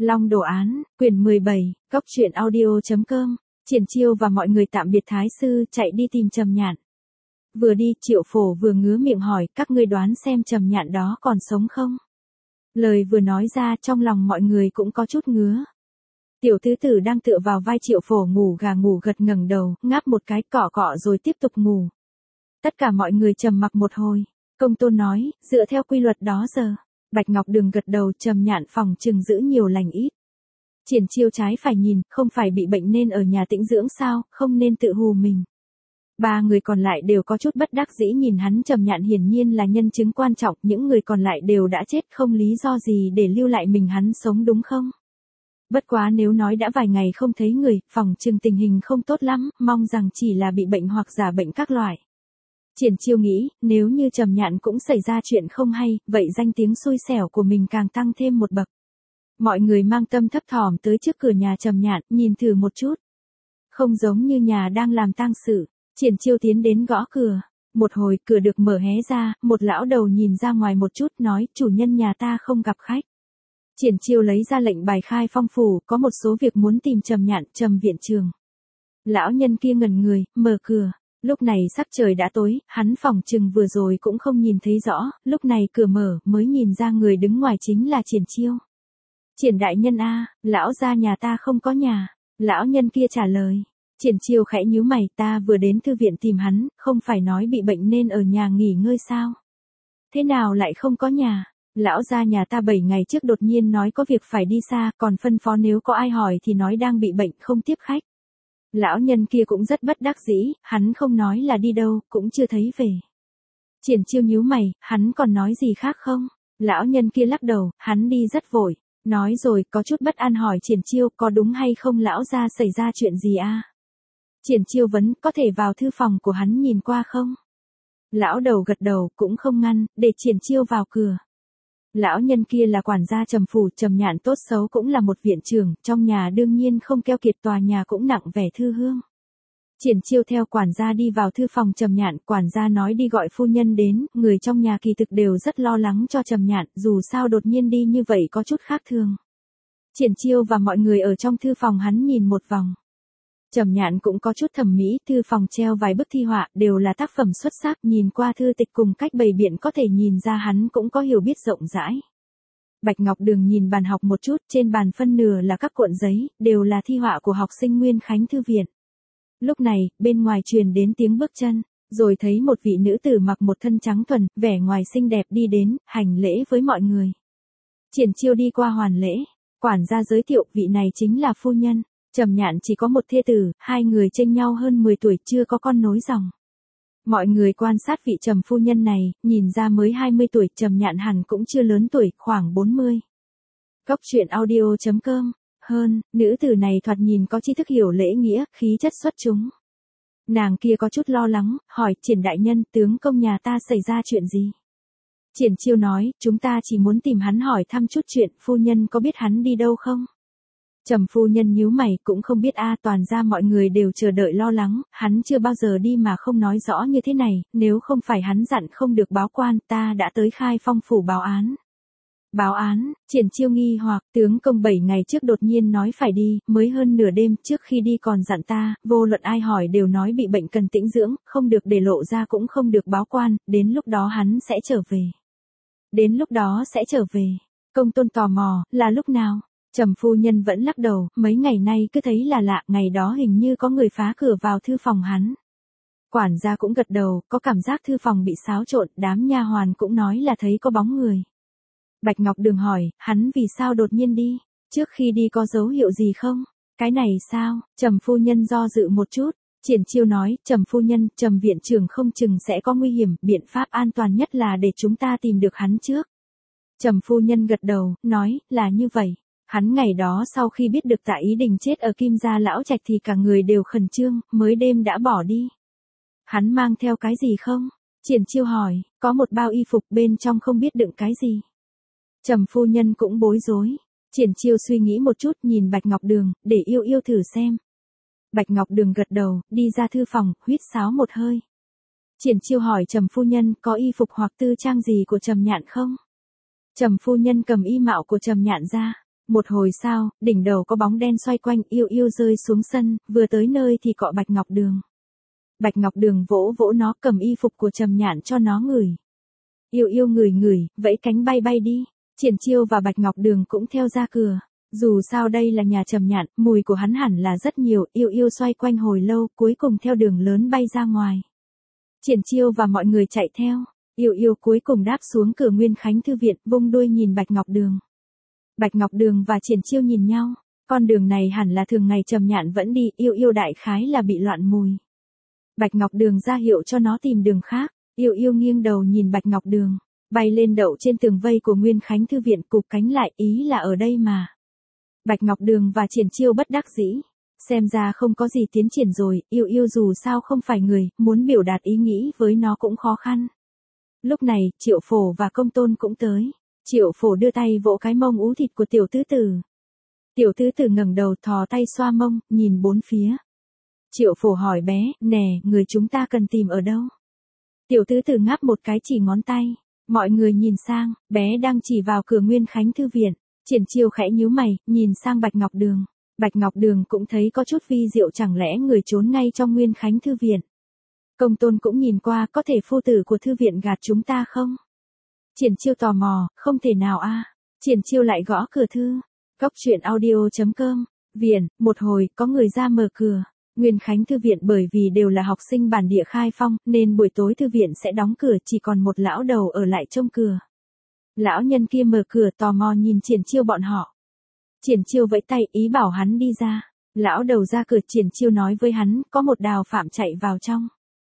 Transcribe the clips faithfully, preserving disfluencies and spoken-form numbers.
Long đồ án, quyển mười bảy, góc truyện audio.com, Triển Chiêu và mọi người tạm biệt thái sư chạy đi tìm Trầm Nhạn. Vừa đi Triệu Phổ vừa ngứa miệng hỏi các ngươi đoán xem Trầm Nhạn đó còn sống không? Lời vừa nói ra trong lòng mọi người cũng có chút ngứa. Tiểu tứ tử đang tựa vào vai Triệu Phổ ngủ gà ngủ gật ngẩng đầu, ngáp một cái cọ cọ rồi tiếp tục ngủ. Tất cả mọi người trầm mặc một hồi. Công tôn nói, dựa theo quy luật đó giờ. Bạch Ngọc Đường gật đầu, Trầm Nhạn phòng chừng giữ nhiều lành ít. Triển Chiêu trái phải nhìn, không phải bị bệnh nên ở nhà tĩnh dưỡng sao, không nên tự hù mình. Ba người còn lại đều có chút bất đắc dĩ nhìn hắn. Trầm Nhạn hiển nhiên là nhân chứng quan trọng, những người còn lại đều đã chết, không lý do gì để lưu lại mình hắn sống đúng không? Bất quá nếu nói đã vài ngày không thấy người, phòng chừng tình hình không tốt lắm, mong rằng chỉ là bị bệnh hoặc giả bệnh các loại. Triển Chiêu nghĩ, nếu như Trầm Nhạn cũng xảy ra chuyện không hay, vậy danh tiếng xui xẻo của mình càng tăng thêm một bậc. Mọi người mang tâm thấp thỏm tới trước cửa nhà Trầm Nhạn, nhìn thử một chút. Không giống như nhà đang làm tang sự. Triển Chiêu tiến đến gõ cửa. Một hồi cửa được mở hé ra, một lão đầu nhìn ra ngoài một chút nói, chủ nhân nhà ta không gặp khách. Triển Chiêu lấy ra lệnh bài khai phong phủ, có một số việc muốn tìm Trầm Nhạn, Trầm viện trường. Lão nhân kia ngẩn người, mở cửa. Lúc này sắc trời đã tối, hắn phỏng chừng vừa rồi cũng không nhìn thấy rõ, lúc này cửa mở, mới nhìn ra người đứng ngoài chính là Triển Chiêu. Triển đại nhân a, lão gia nhà ta không có nhà. Lão nhân kia trả lời. Triển Chiêu khẽ nhíu mày, ta vừa đến thư viện tìm hắn, không phải nói bị bệnh nên ở nhà nghỉ ngơi sao? Thế nào lại không có nhà? Lão gia nhà ta bảy ngày trước đột nhiên nói có việc phải đi xa, còn phân phó nếu có ai hỏi thì nói đang bị bệnh không tiếp khách. Lão nhân kia cũng rất bất đắc dĩ, hắn không nói là đi đâu, cũng chưa thấy về. Triển Chiêu nhíu mày, hắn còn nói gì khác không? Lão nhân kia lắc đầu, hắn đi rất vội. Nói rồi, có chút bất an hỏi Triển Chiêu, có đúng hay không lão gia xảy ra chuyện gì a? Triển Chiêu vấn, có thể vào thư phòng của hắn nhìn qua không? Lão đầu gật đầu, cũng không ngăn, để Triển Chiêu vào cửa. Lão nhân kia là quản gia Trầm phủ, Trầm Nhạn tốt xấu cũng là một viện trưởng, trong nhà đương nhiên không keo kiệt, tòa nhà cũng nặng vẻ thư hương. Triển Chiêu theo quản gia đi vào thư phòng Trầm Nhạn, quản gia nói đi gọi phu nhân đến, người trong nhà kỳ thực đều rất lo lắng cho Trầm Nhạn, dù sao đột nhiên đi như vậy có chút khác thường. Triển Chiêu và mọi người ở trong thư phòng hắn nhìn một vòng. Trầm Nhạn cũng có chút thẩm mỹ, thư phòng treo vài bức thi họa, đều là tác phẩm xuất sắc, nhìn qua thư tịch cùng cách bày biện có thể nhìn ra hắn cũng có hiểu biết rộng rãi. Bạch Ngọc Đường nhìn bàn học một chút, trên bàn phân nửa là các cuộn giấy, đều là thi họa của học sinh Nguyên Khánh thư viện. Lúc này, bên ngoài truyền đến tiếng bước chân, rồi thấy một vị nữ tử mặc một thân trắng thuần, vẻ ngoài xinh đẹp đi đến, hành lễ với mọi người. Triển Chiêu đi qua hoàn lễ, quản gia giới thiệu vị này chính là phu nhân. Trầm Nhạn chỉ có một thê tử, hai người chênh nhau hơn mười tuổi, chưa có con nối dòng. Mọi người quan sát vị Trầm phu nhân này, nhìn ra mới hai mươi tuổi, Trầm Nhạn hẳn cũng chưa lớn tuổi, khoảng bốn mươi. Góc truyện audio.com, hơn, nữ tử này thoạt nhìn có tri thức hiểu lễ nghĩa, khí chất xuất chúng. Nàng kia có chút lo lắng, hỏi, Triển đại nhân, tướng công nhà ta xảy ra chuyện gì? Triển Chiêu nói, chúng ta chỉ muốn tìm hắn hỏi thăm chút chuyện, phu nhân có biết hắn đi đâu không? Trầm phu nhân nhíu mày, cũng không biết a, à, toàn ra mọi người đều chờ đợi lo lắng, hắn chưa bao giờ đi mà không nói rõ như thế này, nếu không phải hắn dặn không được báo quan, ta đã tới khai phong phủ báo án. Báo án, Triển Chiêu nghi hoặc, tướng công bảy ngày trước đột nhiên nói phải đi, mới hơn nửa đêm, trước khi đi còn dặn ta, vô luận ai hỏi đều nói bị bệnh cần tĩnh dưỡng, không được để lộ ra cũng không được báo quan, đến lúc đó hắn sẽ trở về. Đến lúc đó sẽ trở về. Công tôn tò mò, là lúc nào? Trầm phu nhân vẫn lắc đầu, mấy ngày nay cứ thấy là lạ, ngày đó hình như có người phá cửa vào thư phòng hắn. Quản gia cũng gật đầu, có cảm giác thư phòng bị xáo trộn, đám nha hoàn cũng nói là thấy có bóng người. Bạch Ngọc Đường hỏi, hắn vì sao đột nhiên đi? Trước khi đi có dấu hiệu gì không? Cái này sao? Trầm phu nhân do dự một chút. Triển Chiêu nói, Trầm phu nhân, Trầm viện trưởng không chừng sẽ có nguy hiểm, biện pháp an toàn nhất là để chúng ta tìm được hắn trước. Trầm phu nhân gật đầu, nói, là như vậy. Hắn ngày đó sau khi biết được Tạ Ý Đình chết ở Kim Gia lão trạch thì cả người đều khẩn trương, mới đêm đã bỏ đi. Hắn mang theo cái gì không? Triển Chiêu hỏi, có một bao y phục bên trong không biết đựng cái gì. Trầm phu nhân cũng bối rối. Triển Chiêu suy nghĩ một chút, nhìn Bạch Ngọc Đường, để yêu yêu thử xem. Bạch Ngọc Đường gật đầu, đi ra thư phòng, huýt sáo một hơi. Triển Chiêu hỏi Trầm phu nhân, có y phục hoặc tư trang gì của Trầm Nhạn không? Trầm phu nhân cầm y mạo của Trầm Nhạn ra. Một hồi sau, đỉnh đầu có bóng đen xoay quanh, Yêu Yêu rơi xuống sân, vừa tới nơi thì cọ Bạch Ngọc Đường. Bạch Ngọc Đường vỗ vỗ nó, cầm y phục của Trầm Nhạn cho nó ngửi. Yêu Yêu ngửi ngửi, vẫy cánh bay bay đi. Triển Chiêu và Bạch Ngọc Đường cũng theo ra cửa. Dù sao đây là nhà Trầm Nhạn, mùi của hắn hẳn là rất nhiều. Yêu Yêu xoay quanh hồi lâu, cuối cùng theo đường lớn bay ra ngoài. Triển Chiêu và mọi người chạy theo. Yêu Yêu cuối cùng đáp xuống cửa Nguyên Khánh Thư viện, vung đuôi nhìn Bạch Ngọc Đường. Bạch Ngọc Đường và Triển Chiêu nhìn nhau. Con đường này hẳn là thường ngày Trầm Nhạn vẫn đi, Yêu Yêu đại khái là bị loạn mùi. Bạch Ngọc Đường ra hiệu cho nó tìm đường khác. Yêu Yêu nghiêng đầu nhìn Bạch Ngọc Đường, bay lên đậu trên tường vây của Nguyên Khánh Thư viện, cụp cánh lại, ý là ở đây mà. Bạch Ngọc Đường và Triển Chiêu bất đắc dĩ. Xem ra không có gì tiến triển rồi, Yêu Yêu dù sao không phải người, muốn biểu đạt ý nghĩ với nó cũng khó khăn. Lúc này, Triệu Phổ và Công Tôn cũng tới. Triệu Phổ đưa tay vỗ cái mông ú thịt của tiểu tứ tử. Tiểu tứ tử ngẩng đầu thò tay xoa mông, nhìn bốn phía. Triệu Phổ hỏi bé, nè, người chúng ta cần tìm ở đâu? Tiểu tứ tử ngáp một cái chỉ ngón tay. Mọi người nhìn sang, bé đang chỉ vào cửa Nguyên Khánh Thư viện. Triển Chiêu khẽ nhíu mày, nhìn sang Bạch Ngọc Đường. Bạch Ngọc Đường cũng thấy có chút vi diệu, chẳng lẽ người trốn ngay trong Nguyên Khánh Thư viện. Công Tôn cũng nhìn qua, có thể phu tử của thư viện gạt chúng ta không? Triển Chiêu tò mò, không thể nào a. À. Triển Chiêu lại gõ cửa thư. Cốc truyện audio chấm com. Viện, một hồi, có người ra mở cửa. Nguyên Khánh Thư viện bởi vì đều là học sinh bản địa khai phong, nên buổi tối thư viện sẽ đóng cửa, chỉ còn một lão đầu ở lại trông cửa. Lão nhân kia mở cửa tò mò nhìn Triển Chiêu bọn họ. Triển Chiêu vẫy tay ý bảo hắn đi ra. Lão đầu ra cửa, Triển Chiêu nói với hắn, có một đào phạm chạy vào trong.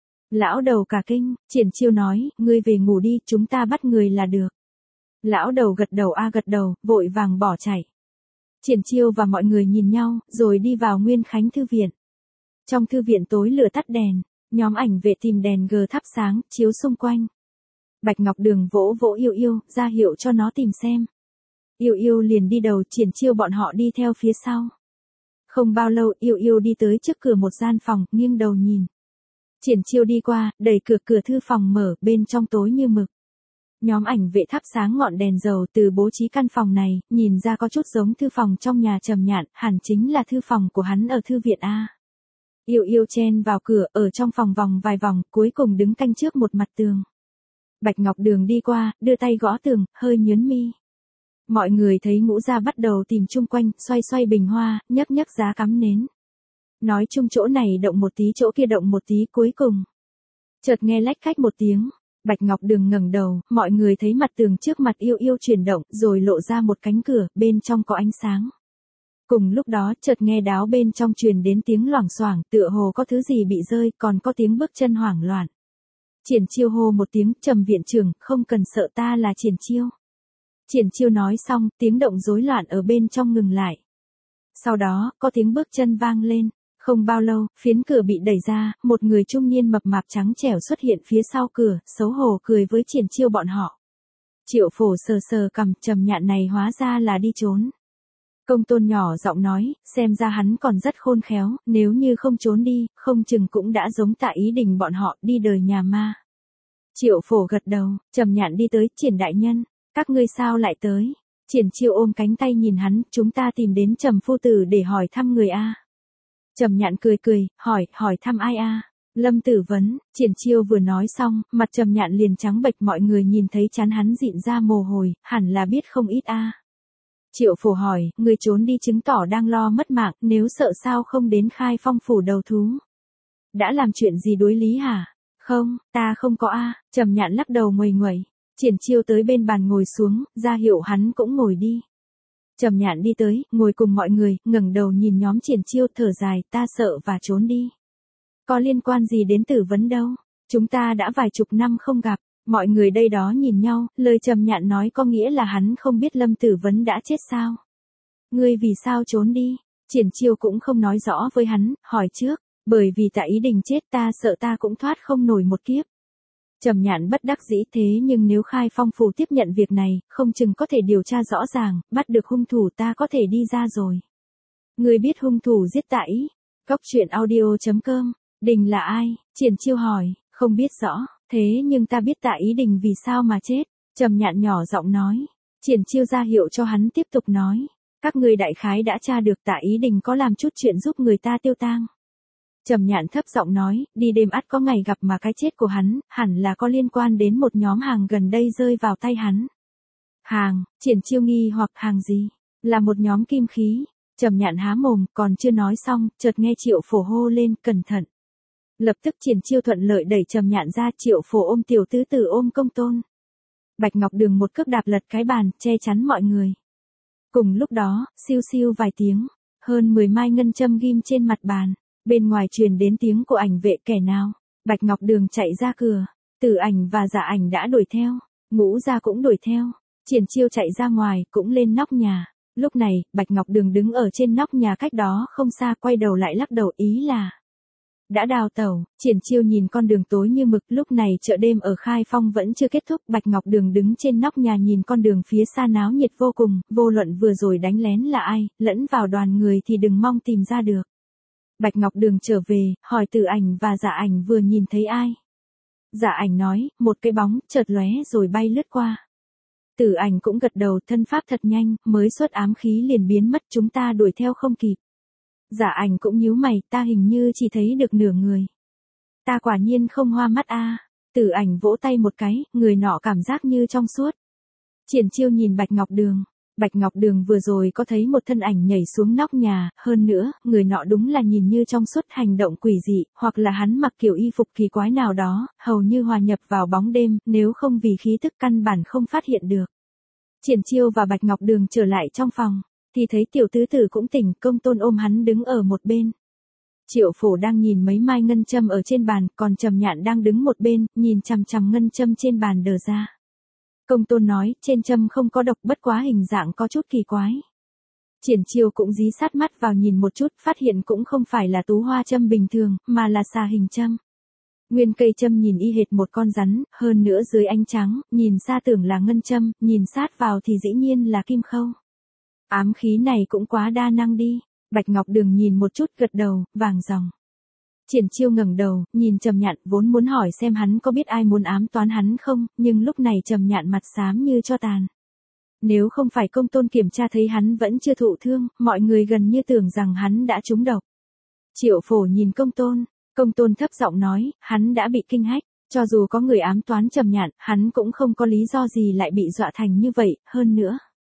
Lão đầu cả kinh, Triển Chiêu nói, ngươi về ngủ đi, chúng ta bắt người là được. Lão đầu gật đầu a gật đầu, vội vàng bỏ chạy. Triển Chiêu và mọi người nhìn nhau, rồi đi vào Nguyên Khánh Thư viện. Trong thư viện tối lửa tắt đèn, nhóm ảnh vệ tìm đèn gờ thắp sáng, chiếu xung quanh. Bạch Ngọc Đường vỗ vỗ Yêu Yêu, ra hiệu cho nó tìm xem. Yêu Yêu liền đi đầu, Triển Chiêu bọn họ đi theo phía sau. Không bao lâu, Yêu Yêu đi tới trước cửa một gian phòng, nghiêng đầu nhìn. Triển Chiêu đi qua, đẩy cửa cửa thư phòng mở, bên trong tối như mực. Nhóm ảnh vệ thắp sáng ngọn đèn dầu từ bố trí căn phòng này, nhìn ra có chút giống thư phòng trong nhà Trầm Nhạn, hẳn chính là thư phòng của hắn ở thư viện A. Yêu Yêu chen vào cửa, ở trong phòng vòng vài vòng, cuối cùng đứng canh trước một mặt tường. Bạch Ngọc Đường đi qua, đưa tay gõ tường, hơi nhớn mi. Mọi người thấy Ngũ Gia bắt đầu tìm chung quanh, xoay xoay bình hoa, nhấc nhấc giá cắm nến. Nói chung chỗ này động một tí, chỗ kia động một tí, cuối cùng. Chợt nghe lách cách một tiếng, Bạch Ngọc Đường ngẩng đầu, mọi người thấy mặt tường trước mặt Yêu Yêu chuyển động, rồi lộ ra một cánh cửa, bên trong có ánh sáng. Cùng lúc đó, chợt nghe đáo bên trong truyền đến tiếng loảng xoảng, tựa hồ có thứ gì bị rơi, còn có tiếng bước chân hoảng loạn. Triển Chiêu hô một tiếng, Trầm viện trưởng, không cần sợ, ta là Triển Chiêu. Triển Chiêu nói xong, tiếng động rối loạn ở bên trong ngừng lại. Sau đó, có tiếng bước chân vang lên. Không bao lâu, phiến cửa bị đẩy ra, một người trung niên mập mạp trắng trẻo xuất hiện phía sau cửa, xấu hổ cười với Triển Chiêu bọn họ. Triệu Phổ sờ sờ cằm, Trầm Nhạn này hóa ra là đi trốn. Công Tôn nhỏ giọng nói, xem ra hắn còn rất khôn khéo, nếu như không trốn đi, không chừng cũng đã giống Tạ Ý Đình bọn họ, đi đời nhà ma. Triệu Phổ gật đầu, Trầm Nhạn đi tới, Triển đại nhân, các ngươi sao lại tới? Triển Chiêu ôm cánh tay nhìn hắn, chúng ta tìm đến Trầm phu tử để hỏi thăm người a. Trầm Nhạn cười cười, hỏi, hỏi thăm ai a? Lâm Tử Vấn. Triển Chiêu vừa nói xong, mặt Trầm Nhạn liền trắng bệch, mọi người nhìn thấy trán hắn dịn ra mồ hôi, hẳn là biết không ít a. Triệu Phổ hỏi, người trốn đi chứng tỏ đang lo mất mạng, nếu sợ sao không đến Khai Phong phủ đầu thú? Đã làm chuyện gì đối lý hả? Không, ta không có a. Trầm Nhạn lắc đầu nguầy nguẩy. Triển Chiêu tới bên bàn ngồi xuống, ra hiệu hắn cũng ngồi đi. Trầm Nhạn đi tới, ngồi cùng mọi người, ngẩng đầu nhìn nhóm Triển Chiêu, thở dài, ta sợ và trốn đi. Có liên quan gì đến Tử Vấn đâu, chúng ta đã vài chục năm không gặp. Mọi người đây đó nhìn nhau, lời Trầm Nhạn nói có nghĩa là hắn không biết Lâm Tử Vấn đã chết sao? Ngươi vì sao trốn đi? Triển Chiêu cũng không nói rõ với hắn, hỏi trước, bởi vì Tạ Ý Đình chết, ta sợ ta cũng thoát không nổi một kiếp. Trầm Nhạn bất đắc dĩ, thế nhưng nếu Khai Phong phủ tiếp nhận việc này, không chừng có thể điều tra rõ ràng, bắt được hung thủ, ta có thể đi ra rồi. Ngươi biết hung thủ giết Tạ Ý? Cốc truyện audio chấm com. Đình là ai? Triển Chiêu hỏi, không biết rõ, thế nhưng ta biết Tạ Ý Đình vì sao mà chết. Trầm Nhạn nhỏ giọng nói. Triển Chiêu ra hiệu cho hắn tiếp tục nói. Các ngươi đại khái đã tra được Tạ Ý Đình có làm chút chuyện giúp người ta tiêu tang. Trầm Nhạn thấp giọng nói, đi đêm ắt có ngày gặp mà cái chết của hắn, hẳn là có liên quan đến một nhóm hàng gần đây rơi vào tay hắn. Hàng, Triển Chiêu nghi hoặc hàng gì? Là một nhóm kim khí. Trầm Nhạn há mồm, còn chưa nói xong, chợt nghe Triệu Phổ hô lên, cẩn thận. Lập tức Triển Chiêu thuận lợi đẩy Trầm Nhạn ra, Triệu Phổ ôm tiểu tứ tử ôm Công Tôn. Bạch Ngọc Đường một cước đạp lật cái bàn, che chắn mọi người. Cùng lúc đó, siêu siêu vài tiếng, hơn mười mai ngân châm ghim trên mặt bàn, bên ngoài truyền đến tiếng của Ảnh Vệ kẻ nào. Bạch Ngọc Đường chạy ra cửa, Tử Ảnh và Dạ Ảnh đã đuổi theo, Ngũ Gia cũng đuổi theo, Triển Chiêu chạy ra ngoài, cũng lên nóc nhà. Lúc này, Bạch Ngọc Đường đứng ở trên nóc nhà cách đó không xa, quay đầu lại lắc đầu, ý là đã đào tẩu. Triển Chiêu nhìn con đường tối như mực, lúc này chợ đêm ở Khai Phong vẫn chưa kết thúc, Bạch Ngọc Đường đứng trên nóc nhà nhìn con đường phía xa náo nhiệt vô cùng, vô luận vừa rồi đánh lén là ai, lẫn vào đoàn người thì đừng mong tìm ra được. Bạch Ngọc Đường trở về, hỏi Tử Ảnh và Dạ Ảnh vừa nhìn thấy ai. Dạ Ảnh nói, một cái bóng, chợt lóe rồi bay lướt qua. Tử Ảnh cũng gật đầu, thân pháp thật nhanh, mới xuất ám khí liền biến mất, chúng ta đuổi theo không kịp. Dạ Ảnh cũng nhíu mày, ta hình như chỉ thấy được nửa người. Ta quả nhiên không hoa mắt a. À. Tử Ảnh vỗ tay một cái, người nọ cảm giác như trong suốt. Triển Chiêu nhìn Bạch Ngọc Đường. Bạch Ngọc Đường vừa rồi có thấy một thân ảnh nhảy xuống nóc nhà, hơn nữa, người nọ đúng là nhìn như trong suốt, hành động quỷ dị, hoặc là hắn mặc kiểu y phục kỳ quái nào đó, hầu như hòa nhập vào bóng đêm, nếu không vì khí tức căn bản không phát hiện được. Triển Chiêu và Bạch Ngọc Đường trở lại trong phòng, thì thấy tiểu tứ tử cũng tỉnh, Công Tôn ôm hắn đứng ở một bên. Triệu Phổ đang nhìn mấy mai ngân châm ở trên bàn, còn Trầm Nhạn đang đứng một bên, nhìn chằm chằm ngân châm trên bàn đờ ra. Công Tôn nói, trên châm không có độc, bất quá hình dạng có chút kỳ quái. Triển Chiêu cũng dí sát mắt vào nhìn một chút, phát hiện cũng không phải là tú hoa châm bình thường, mà là xà hình châm. Nguyên cây châm nhìn y hệt một con rắn, hơn nữa dưới ánh trắng, nhìn xa tưởng là ngân châm, nhìn sát vào thì dĩ nhiên là kim khâu. Ám khí này cũng quá đa năng đi. Bạch Ngọc Đường nhìn một chút, gật đầu, vàng ròng. Triển Chiêu ngẩng đầu, nhìn Trầm Nhạn, vốn muốn hỏi xem hắn có biết ai muốn ám toán hắn không, nhưng lúc này Trầm Nhạn mặt xám như tro tàn. Nếu không phải Công Tôn kiểm tra thấy hắn vẫn chưa thụ thương, mọi người gần như tưởng rằng hắn đã trúng độc. Triệu Phổ nhìn Công Tôn, Công Tôn thấp giọng nói, hắn đã bị kinh hách, cho dù có người ám toán Trầm Nhạn, hắn cũng không có lý do gì lại bị dọa thành như vậy, hơn nữa.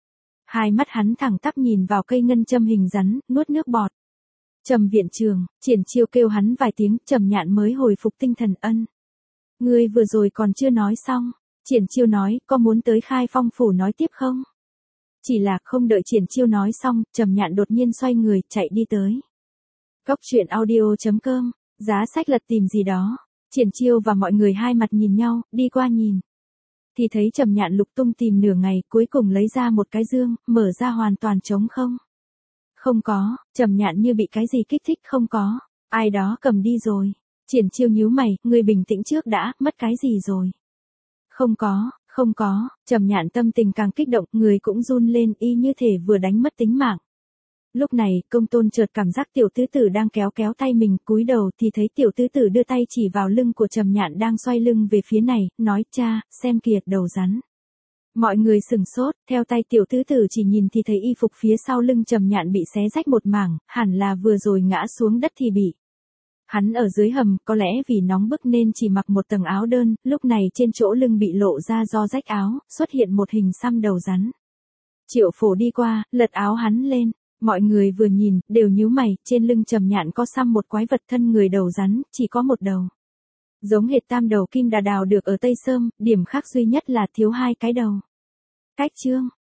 Hai mắt hắn thẳng tắp nhìn vào cây ngân châm hình rắn, nuốt nước bọt. Trầm viện trường, Triển Chiêu kêu hắn vài tiếng, Trầm Nhạn mới hồi phục tinh thần. Ân. Ngươi vừa rồi còn chưa nói xong. Triển Chiêu nói, có muốn tới Khai Phong phủ nói tiếp không? Chỉ là không đợi Triển Chiêu nói xong, Trầm Nhạn đột nhiên xoay người, chạy đi tới. Góc truyện audio chấm com, giá sách lật tìm gì đó. Triển Chiêu và mọi người hai mặt nhìn nhau, đi qua nhìn. Thì thấy Trầm Nhạn lục tung tìm nửa ngày, cuối cùng lấy ra một cái dương, mở ra hoàn toàn trống không. Không có. Trầm Nhạn như bị cái gì kích thích, không có. Ai đó cầm đi rồi. Triển Chiêu nhíu mày, ngươi bình tĩnh trước đã, mất cái gì rồi? Không có, không có. Trầm Nhạn tâm tình càng kích động, người cũng run lên, y như thể vừa đánh mất tính mạng. Lúc này, Công Tôn chợt cảm giác tiểu tứ tử đang kéo kéo tay mình, cúi đầu thì thấy tiểu tứ tử đưa tay chỉ vào lưng của Trầm Nhạn đang xoay lưng về phía này, nói, cha, xem kìa, đầu rắn. Mọi người sừng sốt, theo tay tiểu tứ tử chỉ nhìn thì thấy y phục phía sau lưng Trầm Nhạn bị xé rách một mảng, hẳn là vừa rồi ngã xuống đất thì bị. Hắn ở dưới hầm, có lẽ vì nóng bức nên chỉ mặc một tầng áo đơn, lúc này trên chỗ lưng bị lộ ra do rách áo, xuất hiện một hình xăm đầu rắn. Triệu Phổ đi qua, lật áo hắn lên. Mọi người vừa nhìn, đều nhíu mày, trên lưng Trầm Nhạn có xăm một quái vật thân người đầu rắn, chỉ có một đầu. Giống hệt tam đầu kim đà đào được ở Tây Sơm, điểm khác duy nhất là thiếu hai cái đầu. Cách chương,